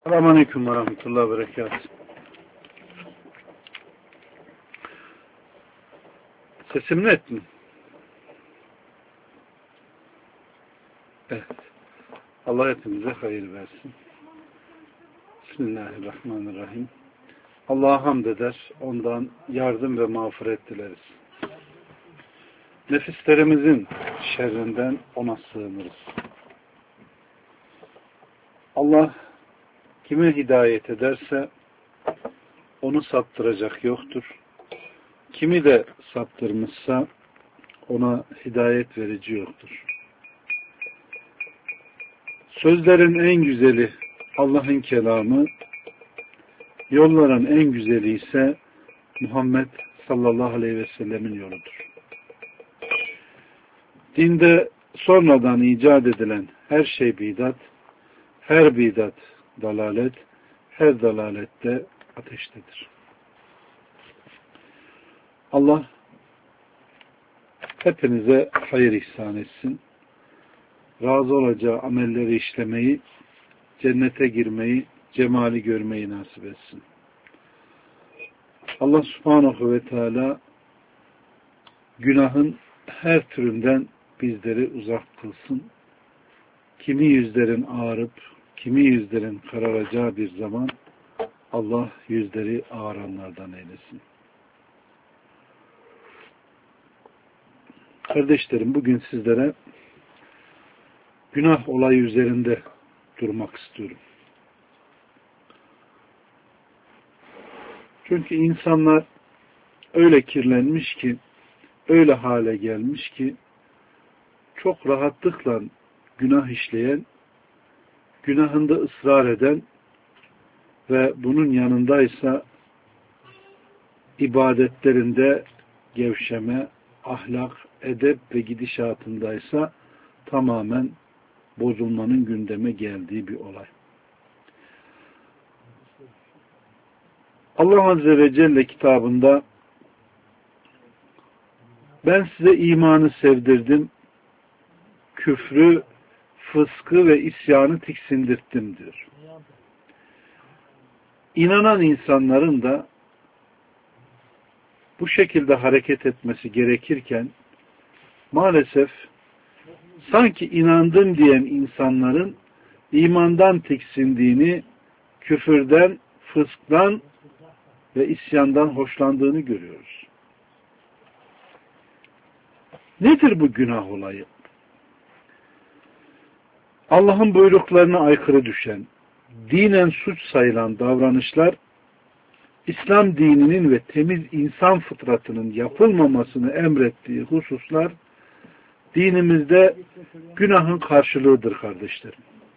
Selamünaleyküm ve rahmetullahi ve berekatuhu. Sesim net mi? Evet. Allah hepimize hayır versin. Bismillahirrahmanirrahim. Allah'a hamd eder, ondan yardım ve mağfiret dileriz. Nefislerimizin şerrinden ona sığınırız. Allah kime hidayet ederse onu saptıracak yoktur. Kimi de saptırmışsa ona hidayet verici yoktur. Sözlerin en güzeli Allah'ın kelamı, yolların en güzeli ise Muhammed sallallahu aleyhi ve sellemin yoludur. Dinde sonradan icat edilen her şey bidat, her bidat dalalet, her dalalette ateştedir. Allah hepinize hayır ihsan etsin. Razı olacağı amelleri işlemeyi, cennete girmeyi, cemali görmeyi nasip etsin. Allah subhanahu ve teala günahın her türünden bizleri uzak kılsın. Kimi yüzlerin ağarıp, kimi yüzlerin kararacağı bir zaman Allah yüzleri ağaranlardan eylesin. Kardeşlerim, bugün sizlere günah olayı üzerinde durmak istiyorum. Çünkü insanlar öyle kirlenmiş ki, öyle hale gelmiş ki, çok rahatlıkla günah işleyen, günahında ısrar eden ve bunun yanındaysa ibadetlerinde gevşeme, ahlak, edep ve gidişatındaysa tamamen bozulmanın gündeme geldiği bir olay. Allah Azze ve Celle kitabında ben size imanı sevdirdim, küfrü, fıskı ve isyanı tiksindirttim diyor. İnanan insanların da bu şekilde hareket etmesi gerekirken maalesef sanki inandım diyen insanların imandan tiksindiğini, küfürden, fısktan ve isyandan hoşlandığını görüyoruz. Nedir bu günah olayı? Allah'ın buyruklarına aykırı düşen, dinen suç sayılan davranışlar, İslam dininin ve temiz insan fıtratının yapılmamasını emrettiği hususlar, dinimizde günahın karşılığıdır kardeşlerim.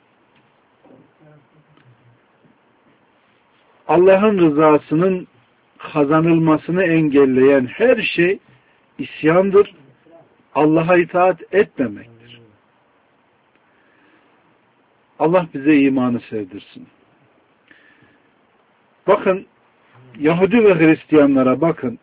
Allah'ın rızasının kazanılmasını engelleyen her şey isyandır, Allah'a itaat etmemektir. Allah bize imanı sevdirsin. Bakın, Yahudi ve Hristiyanlara bakın.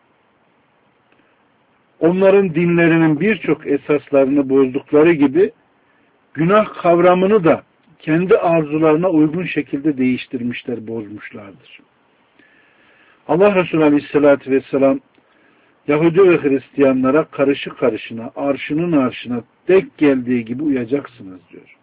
Onların dinlerinin birçok esaslarını bozdukları gibi günah kavramını da kendi arzularına uygun şekilde değiştirmişler, bozmuşlardır. Allah Resulü Aleyhisselatü Vesselam Yahudi ve Hristiyanlara karışı karışına, arşının arşına denk geldiği gibi uyacaksınız diyor.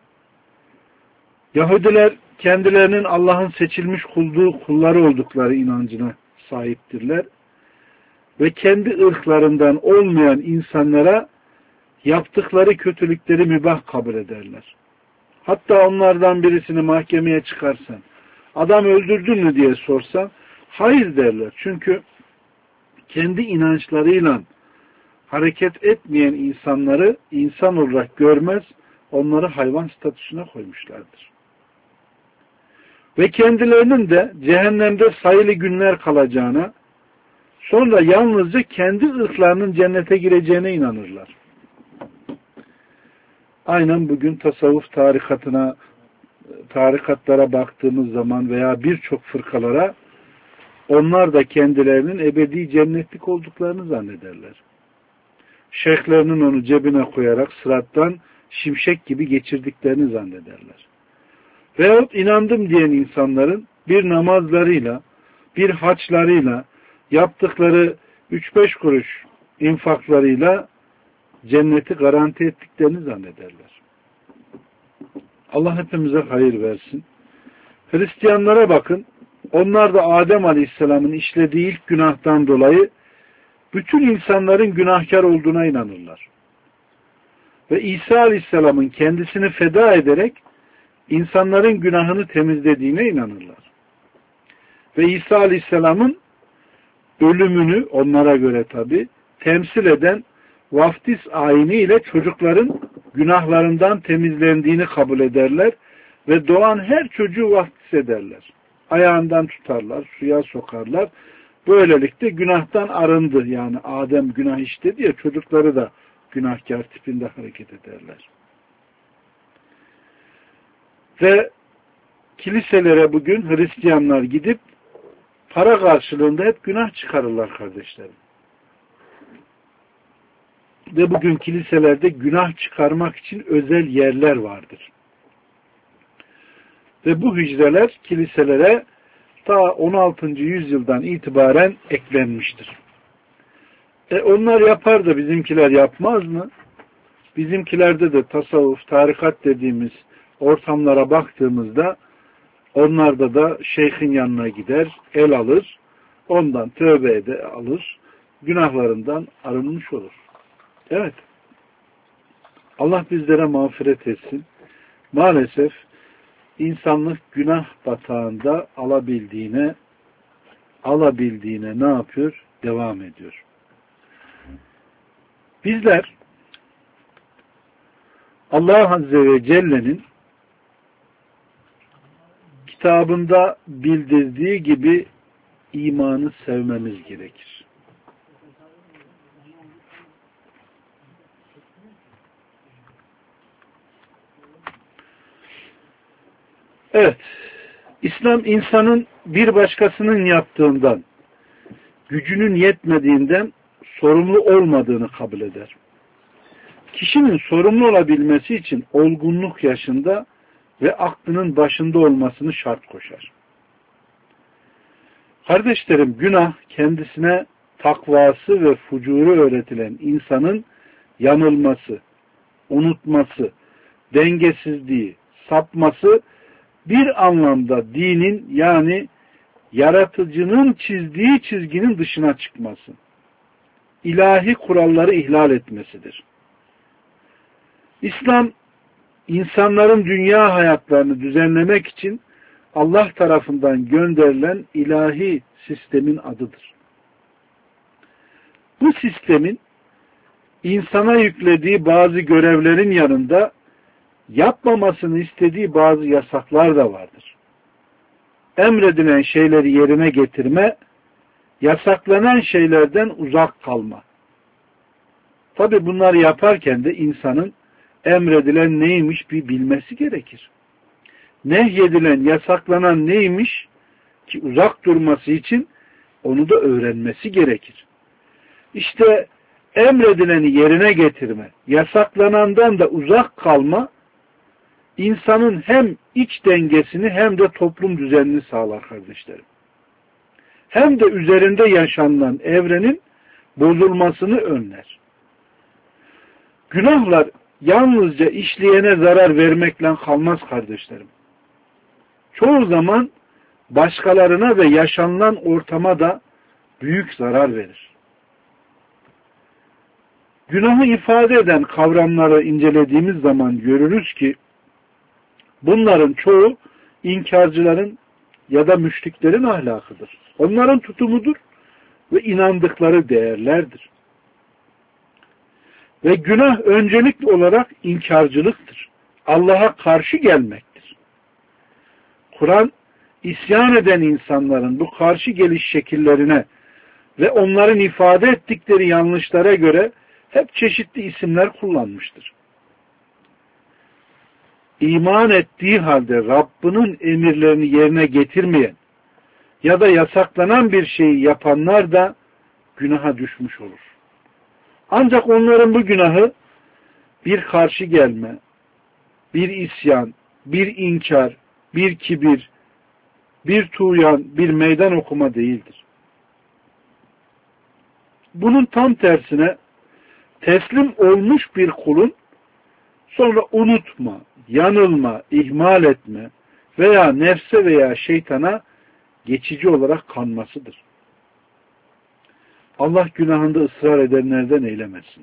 Yahudiler kendilerinin Allah'ın seçilmiş kulları oldukları inancına sahiptirler ve kendi ırklarından olmayan insanlara yaptıkları kötülükleri mübah kabul ederler. Hatta onlardan birisini mahkemeye çıkarsan, adam öldürdün mü diye sorsan, hayır derler. Çünkü kendi inançlarıyla hareket etmeyen insanları insan olarak görmez, onları hayvan statüsüne koymuşlardır. Ve kendilerinin de cehennemde sayılı günler kalacağına, sonra yalnızca kendi ırklarının cennete gireceğine inanırlar. Aynen bugün tasavvuf tarikatlara baktığımız zaman veya birçok fırkalara, onlar da kendilerinin ebedi cennetlik olduklarını zannederler. Şeyhlerinin onu cebine koyarak sırattan şimşek gibi geçirdiklerini zannederler. Veyahut inandım diyen insanların bir namazlarıyla, bir haçlarıyla, yaptıkları 3-5 kuruş infaklarıyla cenneti garanti ettiklerini zannederler. Allah hepimize hayır versin. Hristiyanlara bakın. Onlar da Adem Aleyhisselam'ın işlediği ilk günahtan dolayı bütün insanların günahkar olduğuna inanırlar. Ve İsa Aleyhisselam'ın kendisini feda ederek insanların günahını temizlediğine inanırlar. Ve İsa Aleyhisselam'ın ölümünü onlara göre tabi temsil eden vaftiz ayini ile çocukların günahlarından temizlendiğini kabul ederler ve doğan her çocuğu vaftiz ederler. Ayağından tutarlar, suya sokarlar. Böylelikle günahtan arındı. Yani Adem günah işledi ya, çocukları da günahkar tipinde hareket ederler. Ve kiliselere bugün Hristiyanlar gidip para karşılığında hep günah çıkarırlar kardeşlerim. Ve bugün kiliselerde günah çıkarmak için özel yerler vardır. Ve bu hücreler kiliselere ta 16. yüzyıldan itibaren eklenmiştir. Onlar yapar da bizimkiler yapmaz mı? Bizimkilerde de tasavvuf, tarikat dediğimiz ortamlara baktığımızda onlarda da şeyhin yanına gider, el alır, ondan tövbe alır, günahlarından arınmış olur. Evet. Allah bizlere mağfiret etsin. Maalesef insanlık günah batağında alabildiğine ne yapıyor? Devam ediyor. Bizler Allah Azze ve Celle'nin kitabında bildirdiği gibi imanı sevmemiz gerekir. Evet, İslam insanın bir başkasının yaptığından, gücünün yetmediğinden sorumlu olmadığını kabul eder. Kişinin sorumlu olabilmesi için olgunluk yaşında ve aklının başında olmasını şart koşar. Kardeşlerim, günah kendisine takvası ve fucuru öğretilen insanın yanılması, unutması, dengesizliği, sapması bir anlamda dinin yani yaratıcının çizdiği çizginin dışına çıkması, ilahi kuralları ihlal etmesidir. İslam, insanların dünya hayatlarını düzenlemek için Allah tarafından gönderilen ilahi sistemin adıdır. Bu sistemin insana yüklediği bazı görevlerin yanında yapmamasını istediği bazı yasaklar da vardır. Emredilen şeyleri yerine getirme, yasaklanan şeylerden uzak kalma. Tabi bunları yaparken de insanın emredilen neymiş bir bilmesi gerekir. Nehyedilen, yasaklanan neymiş ki uzak durması için onu da öğrenmesi gerekir. İşte emredileni yerine getirme, yasaklanandan da uzak kalma, insanın hem iç dengesini hem de toplum düzenini sağlar kardeşlerim. Hem de üzerinde yaşanılan evrenin bozulmasını önler. Günahlar yalnızca işleyene zarar vermekle kalmaz kardeşlerim. Çoğu zaman başkalarına ve yaşanılan ortama da büyük zarar verir. Günahı ifade eden kavramları incelediğimiz zaman görürüz ki bunların çoğu inkarcıların ya da müşriklerin ahlakıdır. Onların tutumudur ve inandıkları değerlerdir. Ve günah öncelikli olarak inkarcılıktır. Allah'a karşı gelmektir. Kur'an, isyan eden insanların bu karşı geliş şekillerine ve onların ifade ettikleri yanlışlara göre hep çeşitli isimler kullanmıştır. İman ettiği halde Rabbinin emirlerini yerine getirmeyen ya da yasaklanan bir şeyi yapanlar da günaha düşmüş olur. Ancak onların bu günahı bir karşı gelme, bir isyan, bir inkar bir kibir, bir tuğyan, bir meydan okuma değildir. Bunun tam tersine teslim olmuş bir kulun sonra unutma, yanılma, ihmal etme veya nefse veya şeytana geçici olarak kanmasıdır. Allah günahında ısrar edenlerden eylemesin.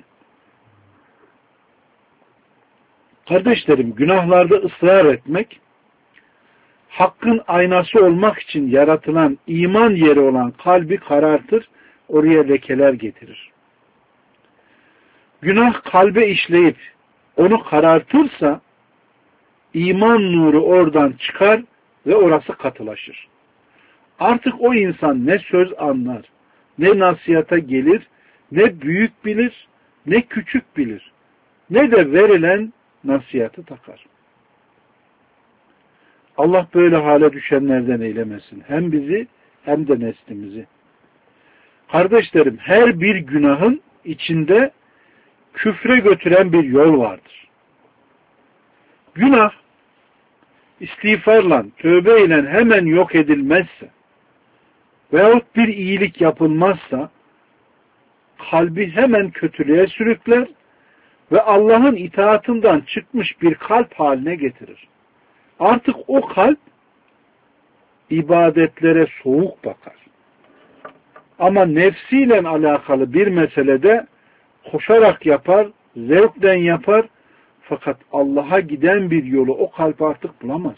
Kardeşlerim, günahlarda ısrar etmek, hakkın aynası olmak için yaratılan iman yeri olan kalbi karartır, oraya lekeler getirir. Günah kalbe işleyip onu karartırsa, iman nuru oradan çıkar ve orası katılaşır. Artık o insan ne söz anlar, ne nasihata gelir, ne büyük bilir, ne küçük bilir, ne de verilen nasihatı takar. Allah böyle hale düşenlerden eylemesin. Hem bizi hem de neslimizi. Kardeşlerim, her bir günahın içinde küfre götüren bir yol vardır. Günah, istiğfarla, tövbeyle hemen yok edilmezse veyahut bir iyilik yapılmazsa kalbi hemen kötülüğe sürükler ve Allah'ın itaatından çıkmış bir kalp haline getirir. Artık o kalp ibadetlere soğuk bakar. Ama nefsiyle alakalı bir meselede koşarak yapar, zevkten yapar, fakat Allah'a giden bir yolu o kalp artık bulamaz.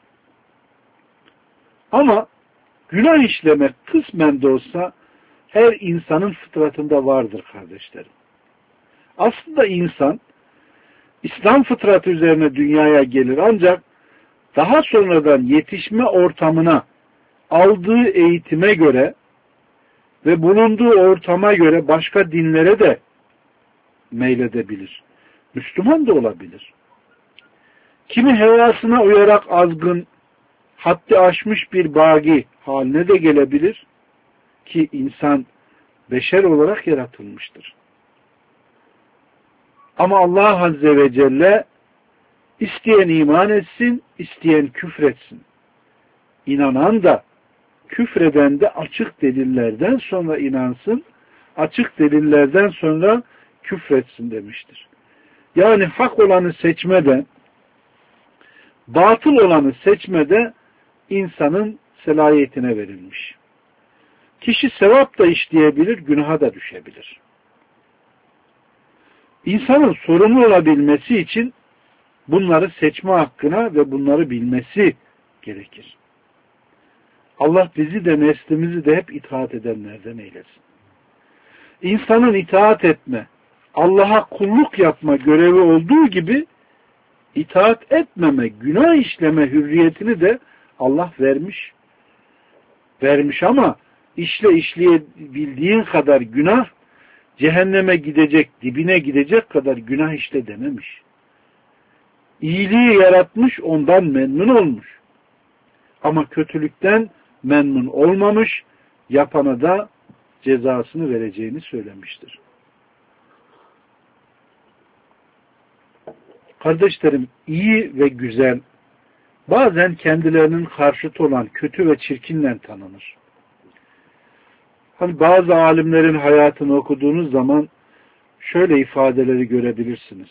Ama günah işlemek kısmen de olsa her insanın fıtratında vardır kardeşlerim. Aslında insan İslam fıtratı üzerine dünyaya gelir ancak daha sonradan yetişme ortamına, aldığı eğitime göre ve bulunduğu ortama göre başka dinlere de meyledebilir. Müslüman da olabilir. Kimi hevasına uyarak azgın, haddi aşmış bir bagi haline de gelebilir ki insan beşer olarak yaratılmıştır. Ama Allah Azze ve Celle isteyen iman etsin, isteyen küfretsin. İnanan da küfreden de açık delillerden sonra inansın, açık delillerden sonra küfretsin demiştir. Yani hak olanı seçmede, batıl olanı seçmede insanın selayetine verilmiş. Kişi sevap da işleyebilir, günaha da düşebilir. İnsanın sorumlu olabilmesi için bunları seçme hakkına ve bunları bilmesi gerekir. Allah bizi de neslimizi de hep itaat edenlerden eylesin. İnsanın itaat etme, Allah'a kulluk yapma görevi olduğu gibi itaat etmeme, günah işleme hürriyetini de Allah vermiş. Vermiş ama işleyebildiğin kadar günah, cehenneme gidecek, dibine gidecek kadar günah işle dememiş. İyiliği yaratmış, ondan memnun olmuş. Ama kötülükten memnun olmamış, yapana da cezasını vereceğini söylemiştir. Kardeşlerim, iyi ve güzel, bazen kendilerinin karşıtı olan kötü ve çirkinle tanınır. Hani bazı alimlerin hayatını okuduğunuz zaman şöyle ifadeleri görebilirsiniz.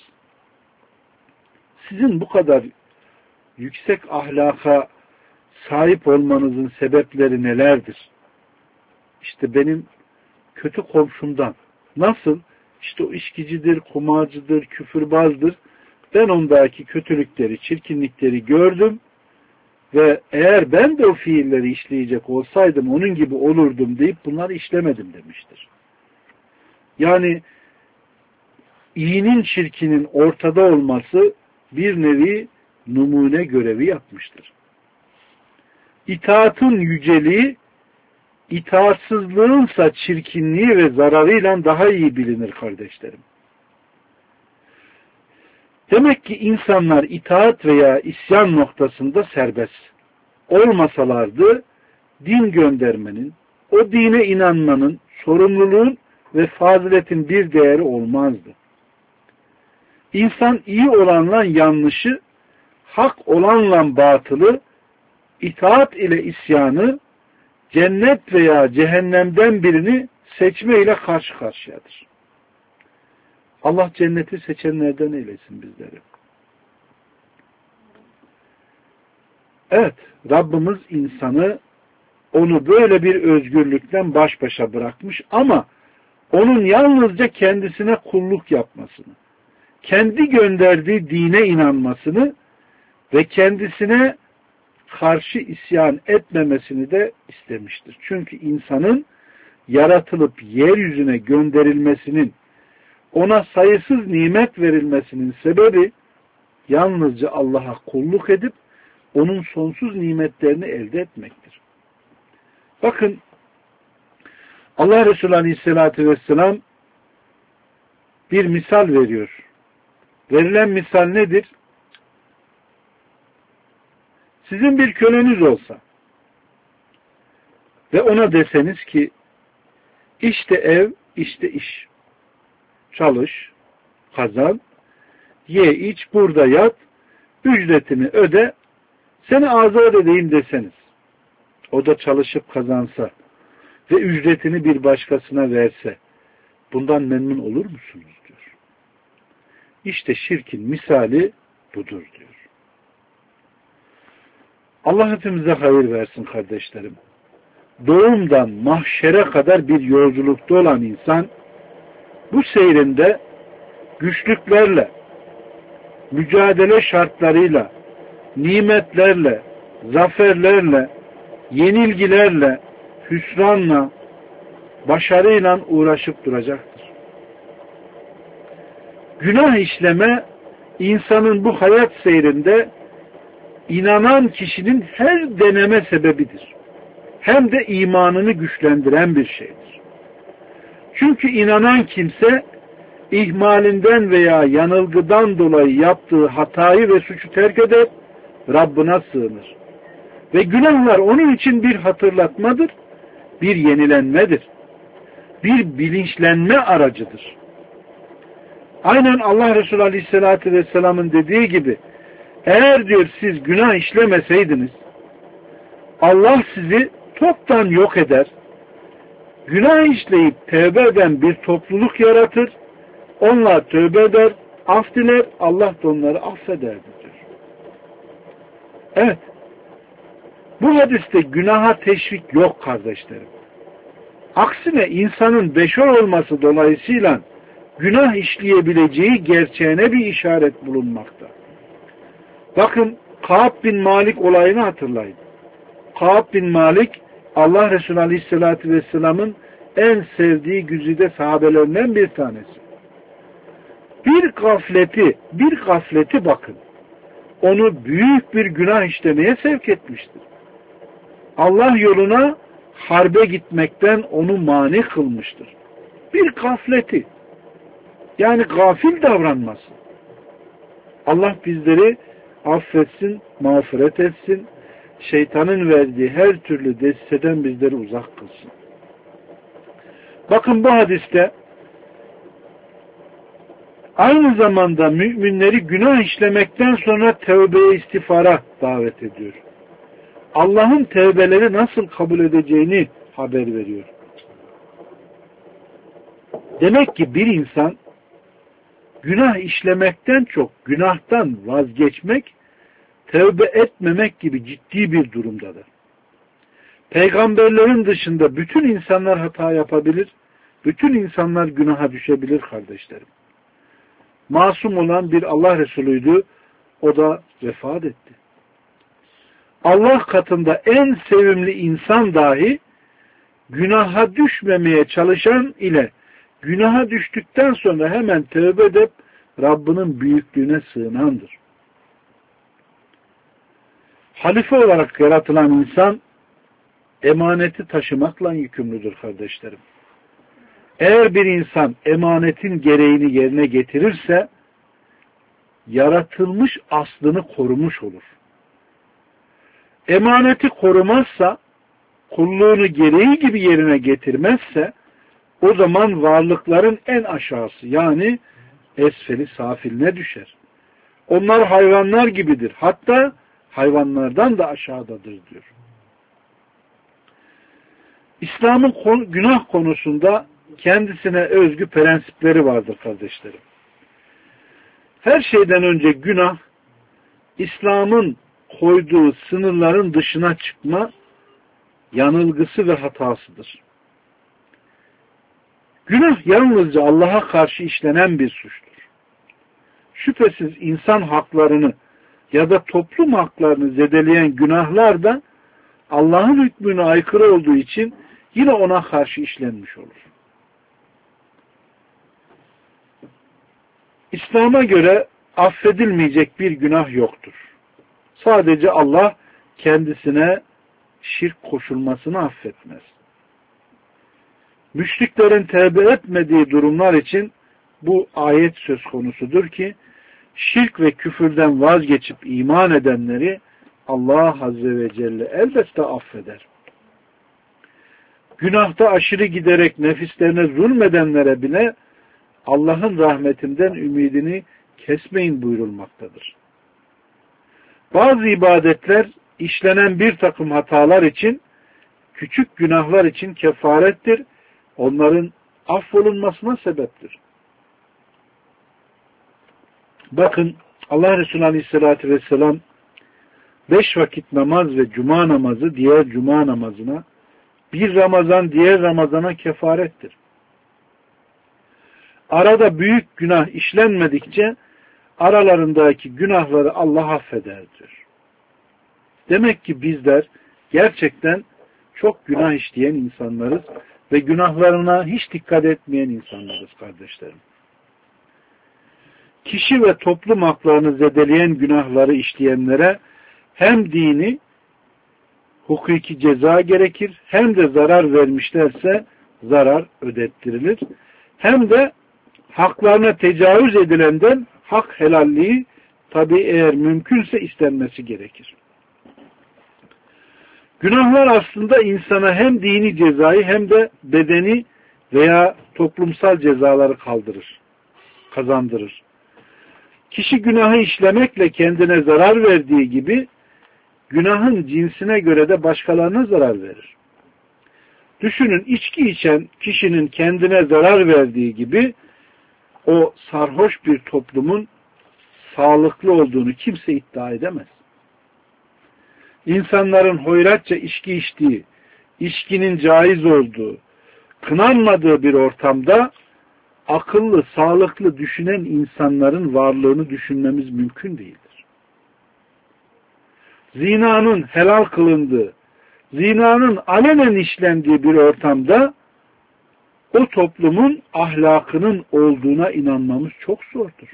Sizin bu kadar yüksek ahlaka sahip olmanızın sebepleri nelerdir? İşte benim kötü komşumdan. Nasıl? İşte o içkicidir, kumarcıdır, küfürbazdır. Ben ondaki kötülükleri, çirkinlikleri gördüm ve eğer ben de o fiilleri işleyecek olsaydım onun gibi olurdum deyip bunları işlemedim demiştir. Yani iyinin çirkinin ortada olması bir nevi numune görevi yapmıştır. İtaatın yüceliği, itaatsızlığınsa çirkinliği ve zararıyla daha iyi bilinir kardeşlerim. Demek ki insanlar itaat veya isyan noktasında serbest olmasalardı din göndermenin, o dine inanmanın, sorumluluğun ve faziletin bir değeri olmazdı. İnsan iyi olanla yanlışı, hak olanla batılı itaat ile isyanı, cennet veya cehennemden birini seçme ile karşı karşıyadır. Allah cenneti seçenlerden eylesin bizleri. Evet, Rabbimiz insanı, onu böyle bir özgürlükten baş başa bırakmış ama onun yalnızca kendisine kulluk yapmasını, kendi gönderdiği dine inanmasını ve kendisine karşı isyan etmemesini de istemiştir. Çünkü insanın yaratılıp yeryüzüne gönderilmesinin, ona sayısız nimet verilmesinin sebebi yalnızca Allah'a kulluk edip onun sonsuz nimetlerini elde etmektir. Bakın, Allah Resulü Aleyhisselatü Vesselam bir misal veriyor. Verilen misal nedir? Sizin bir köleniz olsa ve ona deseniz ki işte ev, işte iş. Çalış, kazan, ye, iç, burada yat, ücretini öde, seni azat edeyim deseniz, o da çalışıp kazansa ve ücretini bir başkasına verse, bundan memnun olur musunuz diyor. İşte şirkin misali budur diyor. Allah hepimize hayır versin kardeşlerim. Doğumdan mahşere kadar bir yolculukta olan insan, bu seyrinde güçlüklerle, mücadele şartlarıyla, nimetlerle, zaferlerle, yenilgilerle, hüsranla, başarıyla uğraşıp duracaktır. Günah işleme, insanın bu hayat seyrinde inanan kişinin her deneme sebebidir. Hem de imanını güçlendiren bir şeydir. Çünkü inanan kimse ihmalinden veya yanılgıdan dolayı yaptığı hatayı ve suçu terk eder, Rabbına sığınır. Ve günahlar onun için bir hatırlatmadır, bir yenilenmedir, bir bilinçlenme aracıdır. Aynen Allah Resulü Aleyhisselatü Vesselam'ın dediği gibi, eğer diyor siz günah işlemeseydiniz, Allah sizi toptan yok eder, günah işleyip tövbe eden bir topluluk yaratır, onlar tövbe eder, af diler, Allah da onları affeder diyor. Evet, bu hadiste günaha teşvik yok kardeşlerim. Aksine insanın beşer olması dolayısıyla günah işleyebileceği gerçeğine bir işaret bulunmakta. Bakın, Kâb bin Malik olayını hatırlayın. Kâb bin Malik, Allah Resulü Aleyhisselatü Vesselam'ın en sevdiği güzide sahabelerinden bir tanesi. Bir gafleti bakın, onu büyük bir günah işlemeye sevk etmiştir. Allah yoluna harbe gitmekten onu mani kılmıştır. Bir gafleti, yani gafil davranması. Allah bizleri affetsin, mağfiret etsin, şeytanın verdiği her türlü desteden bizleri uzak kılsın. Bakın bu hadiste aynı zamanda müminleri günah işlemekten sonra tövbeye, istiğfara davet ediyor. Allah'ın tövbeleri nasıl kabul edeceğini haber veriyor. Demek ki bir insan günah işlemekten çok günahtan vazgeçmek, tövbe etmemek gibi ciddi bir durumdadır. Peygamberlerin dışında bütün insanlar hata yapabilir, bütün insanlar günaha düşebilir kardeşlerim. Masum olan bir Allah Resulü'ydü, o da vefat etti. Allah katında en sevimli insan dahi günaha düşmemeye çalışan ile günaha düştükten sonra hemen tövbe edip Rabbinin büyüklüğüne sığınandır. Halife olarak yaratılan insan emaneti taşımakla yükümlüdür kardeşlerim. Eğer bir insan emanetin gereğini yerine getirirse yaratılmış aslını korumuş olur. Emaneti korumazsa, kulluğunu gereği gibi yerine getirmezse, o zaman varlıkların en aşağısı, yani esfeli safiline düşer. Onlar hayvanlar gibidir. Hatta hayvanlardan da aşağıdadır diyor. İslam'ın günah konusunda kendisine özgü prensipleri vardır kardeşlerim. Her şeyden önce günah, İslam'ın koyduğu sınırların dışına çıkma yanılgısı ve hatasıdır. Günah yalnızca Allah'a karşı işlenen bir suçtur. Şüphesiz insan haklarını ya da toplum haklarını zedeleyen günahlar da Allah'ın hükmüne aykırı olduğu için yine ona karşı işlenmiş olur. İslam'a göre affedilmeyecek bir günah yoktur. Sadece Allah kendisine şirk koşulmasını affetmez. Müşriklerin tevbe etmediği durumlar için bu ayet söz konusudur ki şirk ve küfürden vazgeçip iman edenleri Allah Azze ve Celle elbette affeder. Günahta aşırı giderek nefislerine zulmedenlere bile Allah'ın rahmetinden ümidini kesmeyin buyurulmaktadır. Bazı ibadetler işlenen bir takım hatalar için, küçük günahlar için kefarettir. Onların affolunmasına sebeptir. Bakın Allah Resulü Aleyhisselatü Vesselam 5 vakit namaz ve cuma namazı diğer cuma namazına, bir Ramazan diğer Ramazana kefarettir. Arada büyük günah işlenmedikçe aralarındaki günahları Allah affeder diyor. Demek ki bizler gerçekten çok günah işleyen insanlarız ve günahlarına hiç dikkat etmeyen insanlarız kardeşlerim. Kişi ve toplum haklarını zedeleyen günahları işleyenlere hem dini, hukuki ceza gerekir, hem de zarar vermişlerse zarar ödettirilir. Hem de haklarına tecavüz edilenden hak helalliği tabi eğer mümkünse istenmesi gerekir. Günahlar aslında insana hem dini cezayı hem de bedeni veya toplumsal cezaları kazandırır. Kişi günahı işlemekle kendine zarar verdiği gibi günahın cinsine göre de başkalarına zarar verir. Düşünün, içki içen kişinin kendine zarar verdiği gibi o sarhoş bir toplumun sağlıklı olduğunu kimse iddia edemez. İnsanların hoyratça içki içtiği, içkinin caiz olduğu, kınanmadığı bir ortamda akıllı, sağlıklı düşünen insanların varlığını düşünmemiz mümkün değildir. Zinanın helal kılındığı, zinanın alenen işlendiği bir ortamda o toplumun ahlakının olduğuna inanmamız çok zordur.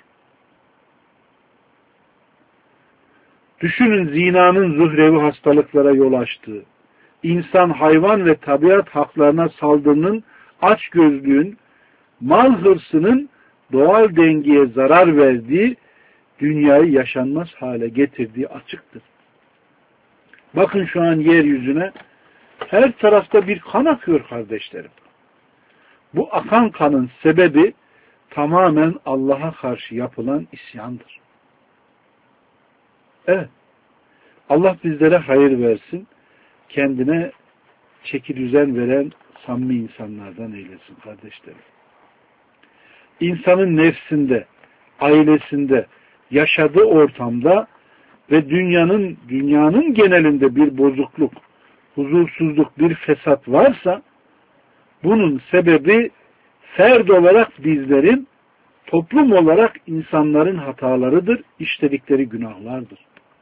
Düşünün, zinanın zuhrevi hastalıklara yol açtığı, insan, hayvan ve tabiat haklarına saldırının, açgözlüğün, mal hırsının doğal dengeye zarar verdiği, dünyayı yaşanmaz hale getirdiği açıktır. Bakın şu an yeryüzüne her tarafta bir kan akıyor kardeşlerim. Bu akan kanın sebebi tamamen Allah'a karşı yapılan isyandır. Evet. Allah bizlere hayır versin. Kendine çeki düzen veren samimi insanlardan eylesin kardeşlerim. İnsanın nefsinde, ailesinde, yaşadığı ortamda ve dünyanın genelinde bir bozukluk, huzursuzluk, bir fesat varsa bunun sebebi ferd olarak bizlerin, toplum olarak insanların hatalarıdır, işledikleri günahlardır.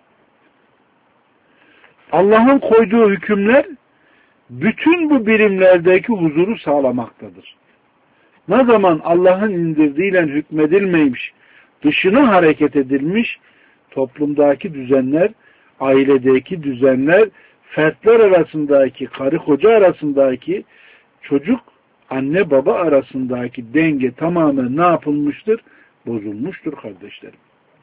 Allah'ın koyduğu hükümler bütün bu birimlerdeki huzuru sağlamaktadır. Ne zaman Allah'ın indirdiğiyle hükmedilmemiş, dışına hareket edilmiş, toplumdaki düzenler, ailedeki düzenler, fertler arasındaki, karı koca arasındaki, çocuk, anne baba arasındaki denge tamamen ne yapılmıştır? Bozulmuştur kardeşlerim.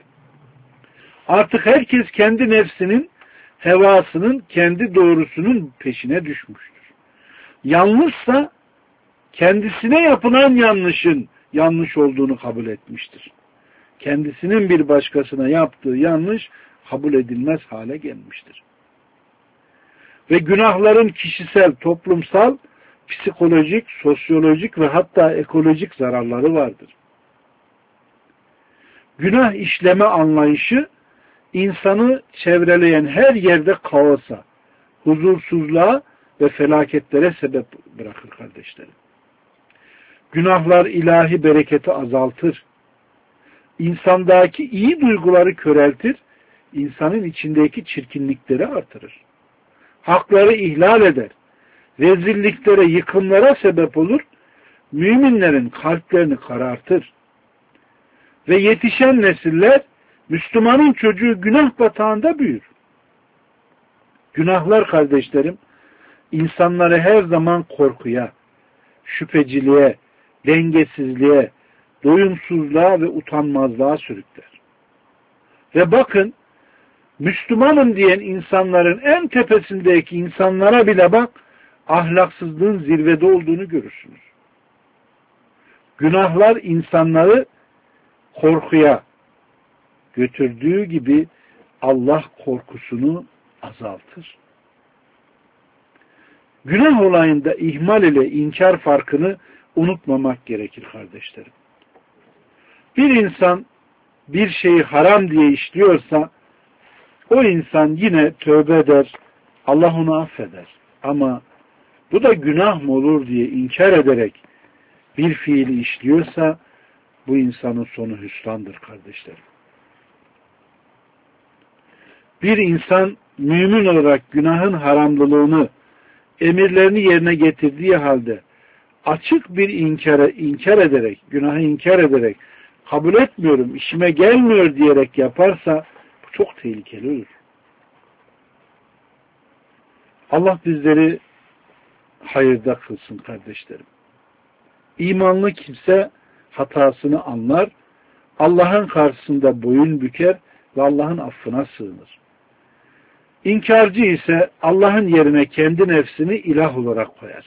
Artık herkes kendi nefsinin, hevasının, kendi doğrusunun peşine düşmüştür. Yanlışsa kendisine yapılan yanlışın yanlış olduğunu kabul etmiştir. Kendisinin bir başkasına yaptığı yanlış kabul edilmez hale gelmiştir. Ve günahların kişisel, toplumsal, psikolojik, sosyolojik ve hatta ekolojik zararları vardır. Günah işleme anlayışı insanı çevreleyen her yerde kaosa, huzursuzluğa ve felaketlere sebep bırakır kardeşlerim. Günahlar ilahi bereketi azaltır. İnsandaki iyi duyguları köreltir, insanın içindeki çirkinlikleri artırır. Hakları ihlal eder, rezilliklere, yıkımlara sebep olur, müminlerin kalplerini karartır. Ve yetişen nesiller, Müslümanın çocuğu günah batağında büyür. Günahlar kardeşlerim, insanları her zaman korkuya, şüpheciliğe, dengesizliğe, doyumsuzluğa ve utanmazlığa sürükler. Ve bakın, Müslümanım diyen insanların en tepesindeki insanlara bile bak, ahlaksızlığın zirvede olduğunu görürsünüz. Günahlar insanları korkuya götürdüğü gibi Allah korkusunu azaltır. Günah olayında ihmal ile inkar farkını unutmamak gerekir kardeşlerim. Bir insan bir şeyi haram diye işliyorsa o insan yine tövbe eder, Allah onu affeder. Ama bu da günah mı olur diye inkar ederek bir fiili işliyorsa bu insanın sonu hüsrandır kardeşlerim. Bir insan mümin olarak günahın haramlılığını, emirlerini yerine getirdiği halde açık bir inkar ederek, günahı inkar ederek, kabul etmiyorum, işime gelmiyor diyerek yaparsa bu çok tehlikeli olur. Allah bizleri hayırda kılsın kardeşlerim. İmanlı kimse hatasını anlar, Allah'ın karşısında boyun büker ve Allah'ın affına sığınır. İnkarcı ise Allah'ın yerine kendi nefsini ilah olarak koyar.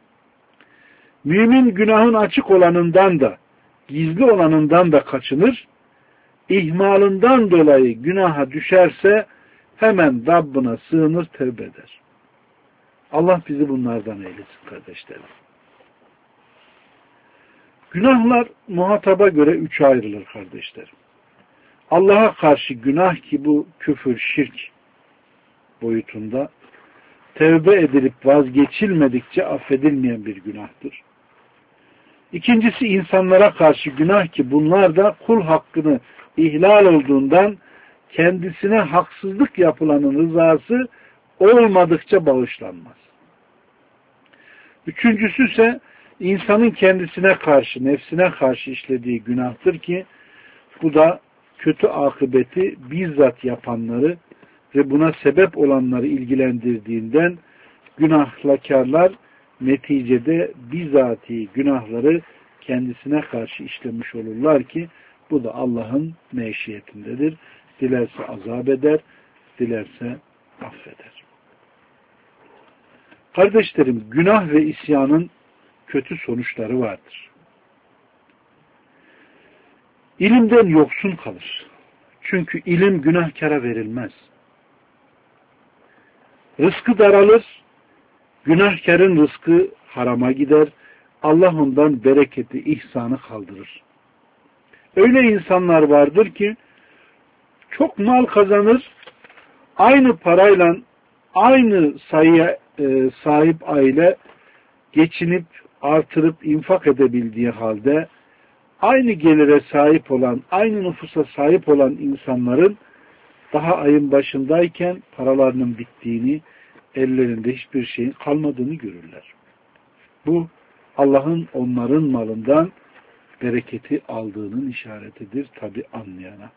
Mümin günahın açık olanından da, gizli olanından da kaçınır. İhmalından dolayı günaha düşerse hemen Rabbine sığınır, tövbe eder. Allah bizi bunlardan eylesin kardeşlerim. Günahlar muhataba göre üçe ayrılır kardeşlerim. Allah'a karşı günah ki bu küfür, şirk boyutunda tevbe edilip vazgeçilmedikçe affedilmeyen bir günahtır. İkincisi insanlara karşı günah ki bunlar da kul hakkını ihlal olduğundan kendisine haksızlık yapılanın rızası olmadıkça bağışlanmaz. Üçüncüsü ise insanın kendisine karşı, nefsine karşı işlediği günahtır ki bu da kötü akıbeti bizzat yapanları ve buna sebep olanları ilgilendirdiğinden günahkarlar neticede bizatihi günahları kendisine karşı işlemiş olurlar ki bu da Allah'ın meşiyetindedir. Dilerse azap eder, dilerse affeder. Kardeşlerim, günah ve isyanın kötü sonuçları vardır. İlimden yoksun kalır. Çünkü ilim günahkara verilmez. Rızkı daralır, günahkarın rızkı harama gider, Allah ondan bereketi, ihsanı kaldırır. Öyle insanlar vardır ki çok mal kazanır, aynı parayla aynı sayıya sahip aile geçinip artırıp infak edebildiği halde aynı gelire sahip olan, aynı nüfusa sahip olan insanların daha ayın başındayken paralarının bittiğini, ellerinde hiçbir şeyin kalmadığını görürler. Bu Allah'ın onların malından bereketi aldığının işaretidir tabi anlayana.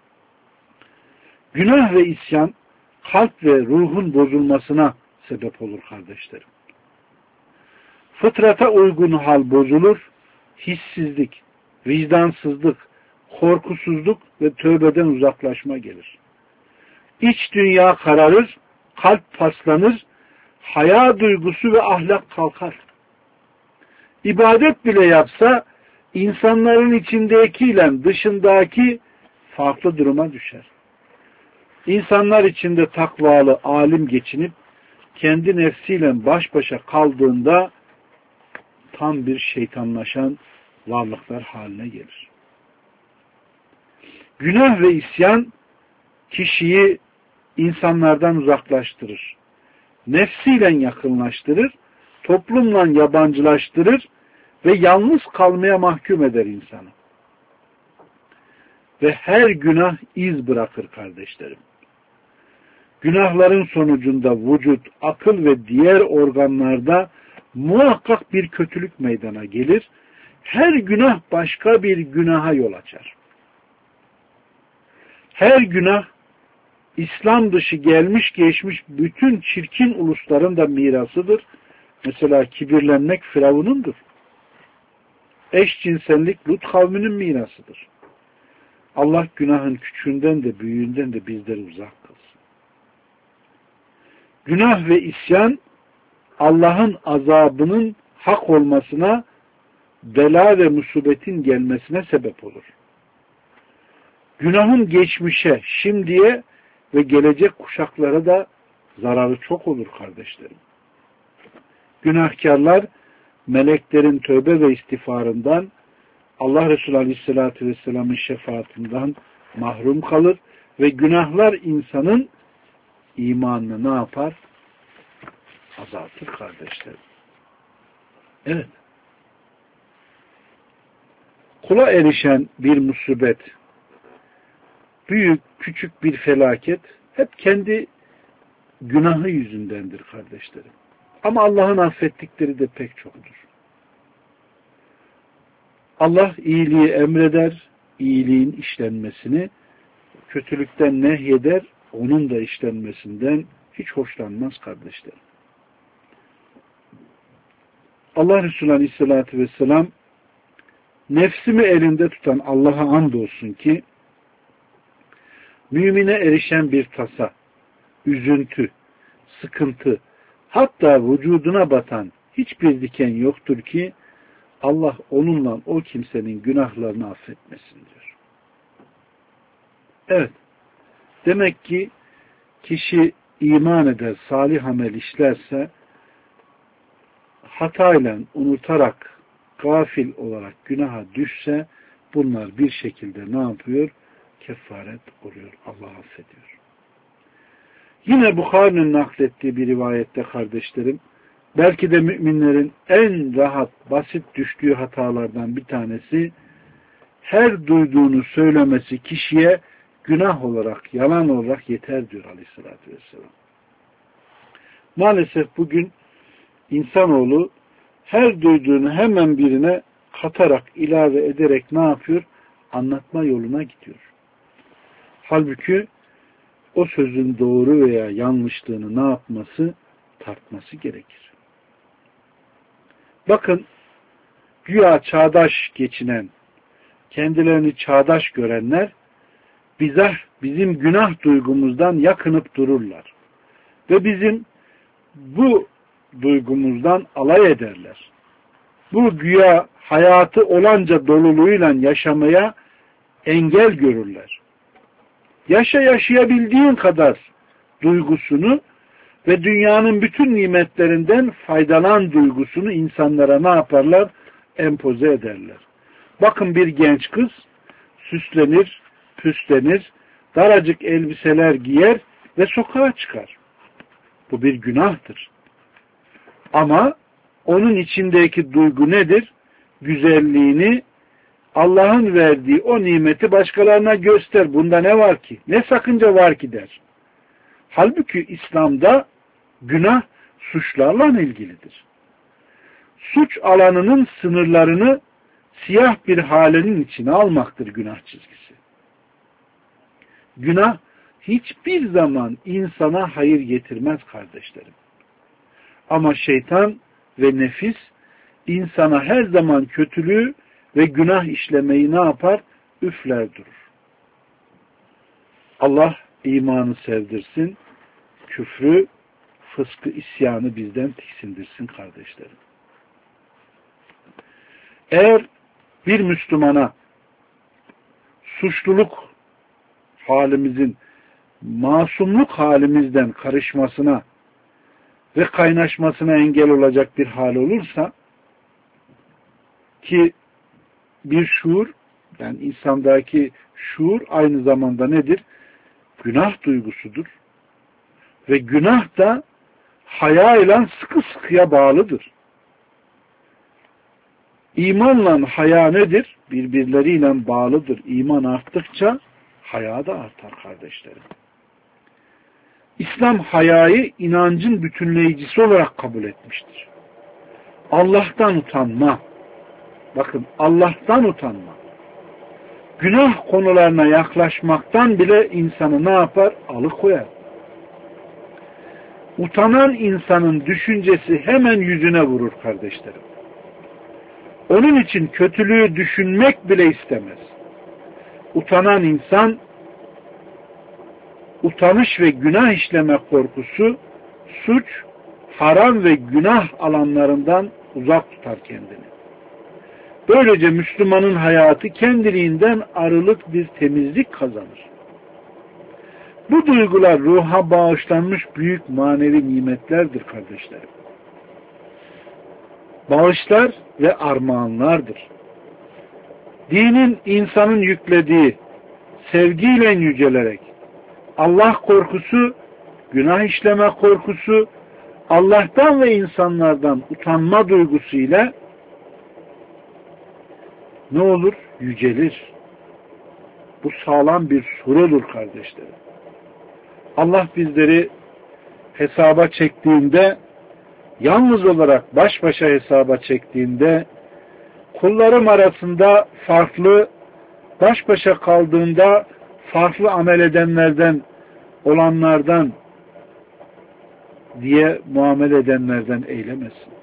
Günah ve isyan kalp ve ruhun bozulmasına sebep olur kardeşlerim. Fıtrata uygun hal bozulur, hissizlik, vicdansızlık, korkusuzluk ve tövbeden uzaklaşma gelir. İç dünya kararır, kalp paslanır, haya duygusu ve ahlak kalkar. İbadet bile yapsa insanların içindekiyle dışındaki farklı duruma düşer. İnsanlar içinde takvalı, alim geçinip kendi nefsiyle baş başa kaldığında tam bir şeytanlaşan varlıklar haline gelir. Günah ve isyan kişiyi insanlardan uzaklaştırır. Nefsiyle yakınlaştırır, toplumla yabancılaştırır ve yalnız kalmaya mahkum eder insanı. Ve her günah iz bırakır kardeşlerim. Günahların sonucunda vücut, akıl ve diğer organlarda muhakkak bir kötülük meydana gelir. Her günah başka bir günaha yol açar. Her günah İslam dışı gelmiş geçmiş bütün çirkin ulusların da mirasıdır. Mesela kibirlenmek Firavun'undur. Eşcinsellik Lut kavminin mirasıdır. Allah günahın küçüğünden de büyüğünden de bizleri uzak kılsın. Günah ve isyan Allah'ın azabının hak olmasına, bela ve musibetin gelmesine sebep olur. Günahın geçmişe, şimdiye ve gelecek kuşaklara da zararı çok olur kardeşlerim. Günahkarlar meleklerin tövbe ve istiğfarından, Allah Resulü Aleyhisselatü Vesselam'ın şefaatinden mahrum kalır ve günahlar insanın imanını ne yapar? Azaltır kardeşlerim. Evet. Kula erişen bir musibet, büyük, küçük bir felaket hep kendi günahı yüzündendir kardeşlerim. Ama Allah'ın affettikleri de pek çoktur. Allah iyiliği emreder, iyiliğin işlenmesini, kötülükten nehyeder, onun da işlenmesinden hiç hoşlanmaz kardeşlerim. Allah Resulü Aleyhisselatü Vesselam nefsimi elinde tutan Allah'a andolsun ki mümine erişen bir tasa, üzüntü, sıkıntı, hatta vücuduna batan hiçbir diken yoktur ki Allah onunla o kimsenin günahlarını affetmesin diyor. Evet. Demek ki kişi iman eder, salih amel işlerse hatayla, unutarak, gafil olarak günaha düşse bunlar bir şekilde ne yapıyor? Kefaret oluyor. Allah affediyor. Yine Bukhari'nin naklettiği bir rivayette kardeşlerim, belki de müminlerin en rahat, basit düştüğü hatalardan bir tanesi, her duyduğunu söylemesi kişiye günah olarak, yalan olarak yeter diyor Aleyhisselatü Vesselam. Maalesef bugün insanoğlu her duyduğunu hemen birine katarak, ilave ederek ne yapıyor? Anlatma yoluna gidiyor. Halbuki o sözün doğru veya yanlışlığını ne yapması? Tartması gerekir. Bakın, güya çağdaş geçinen, kendilerini çağdaş görenler bizim günah duygumuzdan yakınıp dururlar. Ve bizim bu duygumuzdan alay ederler. Bu güya hayatı olanca doluluğuyla yaşamaya engel görürler. Yaşayabildiğin kadar duygusunu ve dünyanın bütün nimetlerinden faydalan duygusunu insanlara ne yaparlar? Empoze ederler. Bakın bir genç kız süslenir, püslenir, daracık elbiseler giyer ve sokağa çıkar. Bu bir günahtır. Ama onun içindeki duygu nedir? Güzelliğini, Allah'ın verdiği o nimeti başkalarına göster. Bunda ne var ki? Ne sakınca var ki der. Halbuki İslam'da günah suçlarla ilgilidir. Suç alanının sınırlarını siyah bir halenin içine almaktır günah çizgisi. Günah hiçbir zaman insana hayır getirmez kardeşlerim. Ama şeytan ve nefis insana her zaman kötülüğü ve günah işlemeyi ne yapar? Üfler durur. Allah imanı sevdirsin, küfrü, fıskı, isyanı bizden tiksindirsin kardeşlerim. Eğer bir Müslümana suçluluk halimizin masumluk halimizden karışmasına ve kaynaşmasına engel olacak bir hal olursa, ki bir şuur, yani insandaki şuur aynı zamanda nedir? Günah duygusudur. Ve günah da haya ile sıkı sıkıya bağlıdır. İmanla haya nedir? Birbirleriyle bağlıdır. İman arttıkça haya da artar kardeşlerim. İslam hayayı inancın bütünleyicisi olarak kabul etmiştir. Allah'tan utanma. Bakın, Allah'tan utanma. Günah konularına yaklaşmaktan bile insanı ne yapar? Alıkoyar. Utanan insanın düşüncesi hemen yüzüne vurur kardeşlerim. Onun için kötülüğü düşünmek bile istemez. Utanan insan, utanış ve günah işleme korkusu, suç, haram ve günah alanlarından uzak tutar kendini. Böylece Müslümanın hayatı kendiliğinden arılık bir temizlik kazanır. Bu duygular ruha bağışlanmış büyük manevi nimetlerdir kardeşlerim. Bağışlar ve armağanlardır. Dinin insanın yüklediği sevgiyle yücelerek Allah korkusu, günah işleme korkusu, Allah'tan ve insanlardan utanma duygusuyla ne olur? Yücelir. Bu sağlam bir suredir kardeşlerim. Allah bizleri hesaba çektiğinde, yalnız olarak baş başa hesaba çektiğinde, kullarım arasında farklı, baş başa kaldığında farklı amel edenlerden, olanlardan diye muamele edenlerden eylemesin.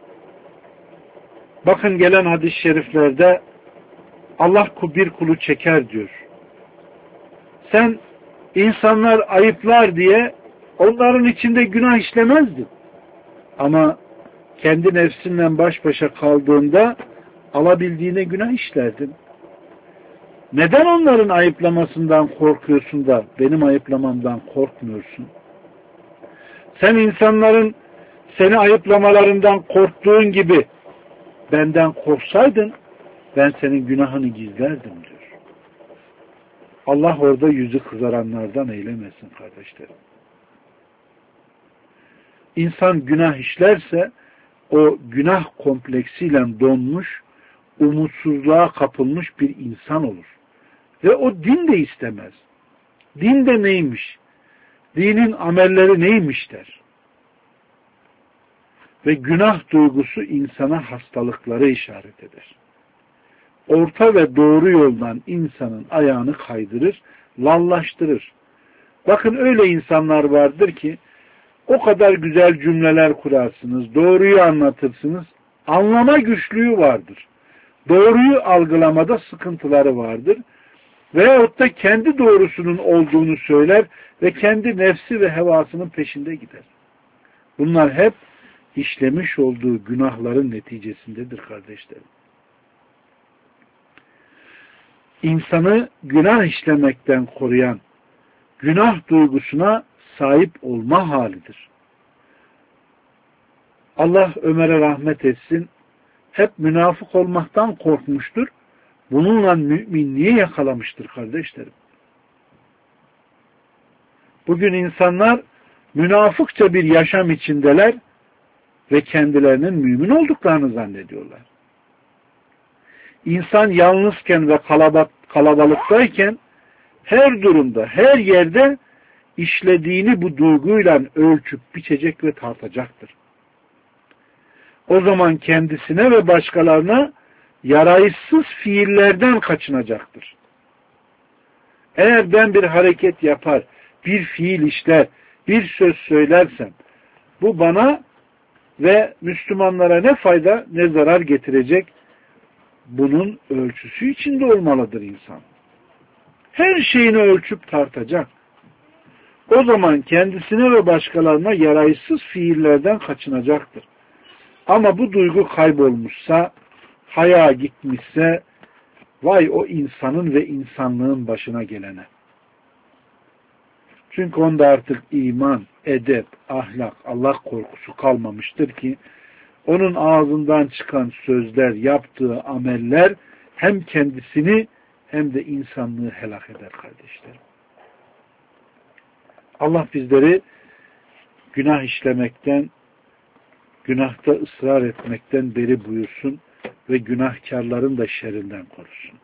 Bakın gelen hadis-i şeriflerde Allah bir kulu çeker diyor. Sen insanlar ayıplar diye onların içinde günah işlemezdin. Ama kendi nefsinle baş başa kaldığında alabildiğine günah işlerdin. Neden onların ayıplamasından korkuyorsun da benim ayıplamamdan korkmuyorsun? Sen insanların seni ayıplamalarından korktuğun gibi benden korksaydın ben senin günahını gizlerdim diyor. Allah orada yüzü kızaranlardan eylemesin kardeşlerim. İnsan günah işlerse o günah kompleksiyle donmuş, umutsuzluğa kapılmış bir insan olur. Ve o din de istemez. Din de neymiş? Dinin amelleri neymiş der. Ve günah duygusu insana hastalıkları işaret eder. Orta ve doğru yoldan insanın ayağını kaydırır, lallaştırır. Bakın öyle insanlar vardır ki o kadar güzel cümleler kurarsınız, doğruyu anlatırsınız, anlama güçlüğü vardır. Doğruyu algılamada sıkıntıları vardır. Veyahut da kendi doğrusunun olduğunu söyler ve kendi nefsi ve hevasının peşinde gider. Bunlar hep işlemiş olduğu günahların neticesindedir kardeşlerim. İnsanı günah işlemekten koruyan günah duygusuna sahip olma halidir. Allah Ömer'e rahmet etsin, hep münafık olmaktan korkmuştur. Bununla müminliği yakalamıştır kardeşlerim. Bugün insanlar münafıkça bir yaşam içindeler ve kendilerinin mümin olduklarını zannediyorlar. İnsan yalnızken ve kalabalıktayken her durumda, her yerde işlediğini bu duyguyla ölçüp biçecek ve tartacaktır. O zaman kendisine ve başkalarına yaraysız fiillerden kaçınacaktır. Eğer ben bir hareket yapar, bir fiil işler, bir söz söylersem, bu bana ve Müslümanlara ne fayda ne zarar getirecek? Bunun ölçüsü içinde olmalıdır insan. Her şeyini ölçüp tartacak. O zaman kendisine ve başkalarına yaraysız fiillerden kaçınacaktır. Ama bu duygu kaybolmuşsa, haya gitmişse, vay o insanın ve insanlığın başına gelene. Çünkü onda artık iman, edep, ahlak, Allah korkusu kalmamıştır ki onun ağzından çıkan sözler, yaptığı ameller hem kendisini hem de insanlığı helak eder kardeşlerim. Allah bizleri günah işlemekten, günahta ısrar etmekten beri buyursun ve günahkarların da şerrinden korusun.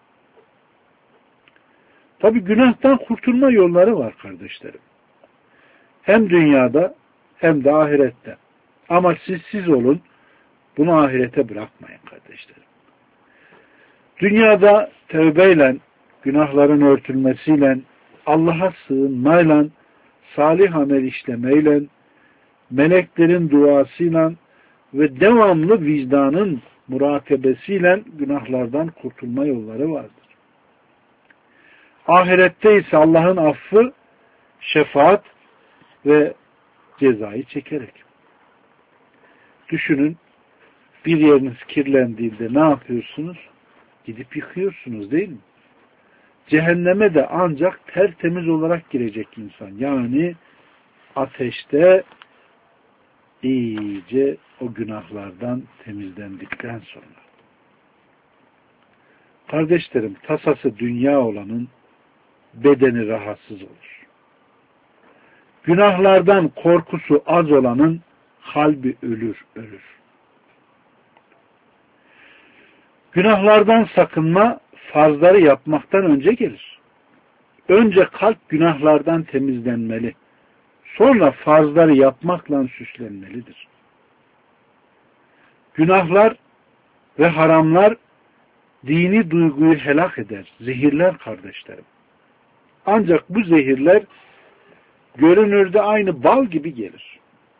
Tabi günahtan kurtulma yolları var kardeşlerim. Hem dünyada hem de ahirette. Ama siz olun, bunu ahirete bırakmayın kardeşlerim. Dünyada tövbeyle, günahların örtülmesiyle, Allah'a sığınmayla, salih amel işlemeyle, meleklerin duasıyla ve devamlı vicdanın murakebesiyle günahlardan kurtulma yolları vardır. Ahirette ise Allah'ın affı, şefaat ve cezayı çekerek. Düşünün, bir yeriniz kirlendiğinde ne yapıyorsunuz? Gidip yıkıyorsunuz değil mi? Cehenneme de ancak tertemiz olarak girecek insan. Yani ateşte iyice o günahlardan temizlendikten sonra. Kardeşlerim, tasası dünya olanın bedeni rahatsız olur. Günahlardan korkusu az olanın kalbi ölür. Günahlardan sakınma farzları yapmaktan önce gelir. Önce kalp günahlardan temizlenmeli. Sonra farzları yapmakla süslenmelidir. Günahlar ve haramlar dini duyguyu helak eder, zehirler kardeşlerim. Ancak bu zehirler görünürde aynı bal gibi gelir.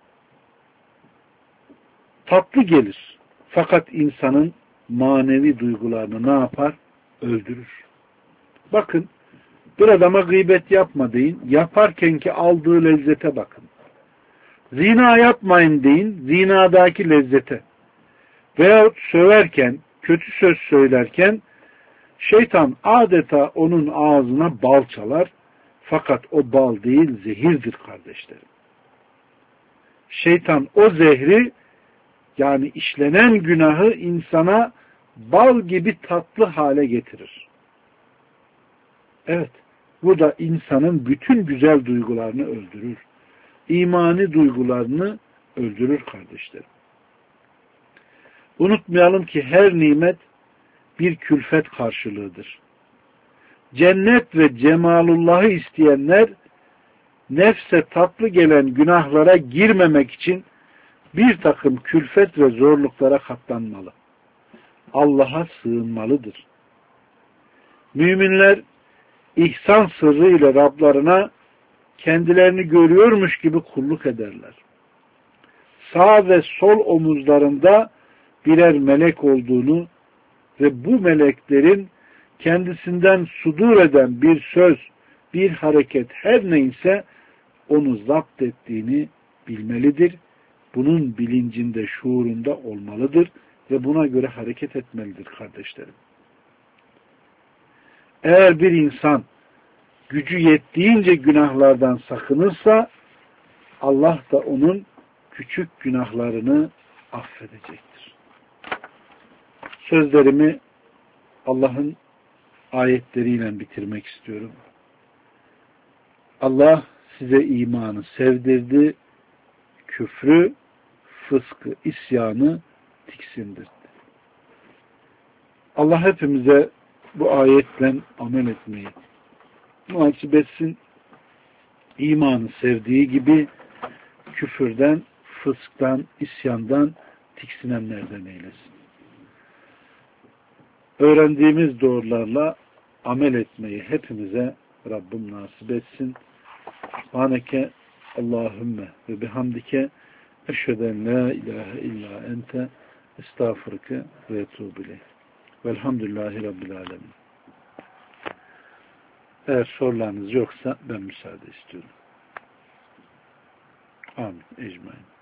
Tatlı gelir. Fakat insanın manevi duygularını ne yapar? Öldürür. Bakın, bir adama gıybet yapma deyin, yaparkenki aldığı lezzete bakın. Zina yapmayın deyin, zinadaki lezzete. Veyahut söverken, kötü söz söylerken, şeytan adeta onun ağzına bal çalar. Fakat o bal değil, zehirdir kardeşlerim. Şeytan o zehri, yani işlenen günahı insana bal gibi tatlı hale getirir. Evet, bu da insanın bütün güzel duygularını öldürür. İmani duygularını öldürür kardeşlerim. Unutmayalım ki her nimet bir külfet karşılığıdır. Cennet ve cemalullah'ı isteyenler nefse tatlı gelen günahlara girmemek için bir takım külfet ve zorluklara katlanmalı. Allah'a sığınmalıdır. Müminler ihsan sırrıyla Rablarına kendilerini görüyormuş gibi kulluk ederler. Sağ ve sol omuzlarında birer melek olduğunu ve bu meleklerin kendisinden sudur eden bir söz, bir hareket her neyse onu zapt ettiğini bilmelidir. Bunun bilincinde, şuurunda olmalıdır ve buna göre hareket etmelidir kardeşlerim. Eğer bir insan gücü yettiğince günahlardan sakınırsa Allah da onun küçük günahlarını affedecektir. Sözlerimi Allah'ın ayetleriyle bitirmek istiyorum. Allah size imanı sevdirdi, küfrü, fıskı, isyanı tiksindirdi. Allah hepimize bu ayetle amel etmeyi nasip etsin. İmanı sevdiği gibi küfürden, fısktan, isyandan tiksinenlerden eylesin. Öğrendiğimiz doğrularla amel etmeyi hepimize Rabbim nasip etsin. Subhaneke Allahümme ve bihamdike eşheden la ilahe illa ente estağfurke ve etûbü ileyh. Velhamdülillahi Rabbil alemin. Eğer sorularınız yoksa ben müsaade istiyorum. Amin. Ecmaîn.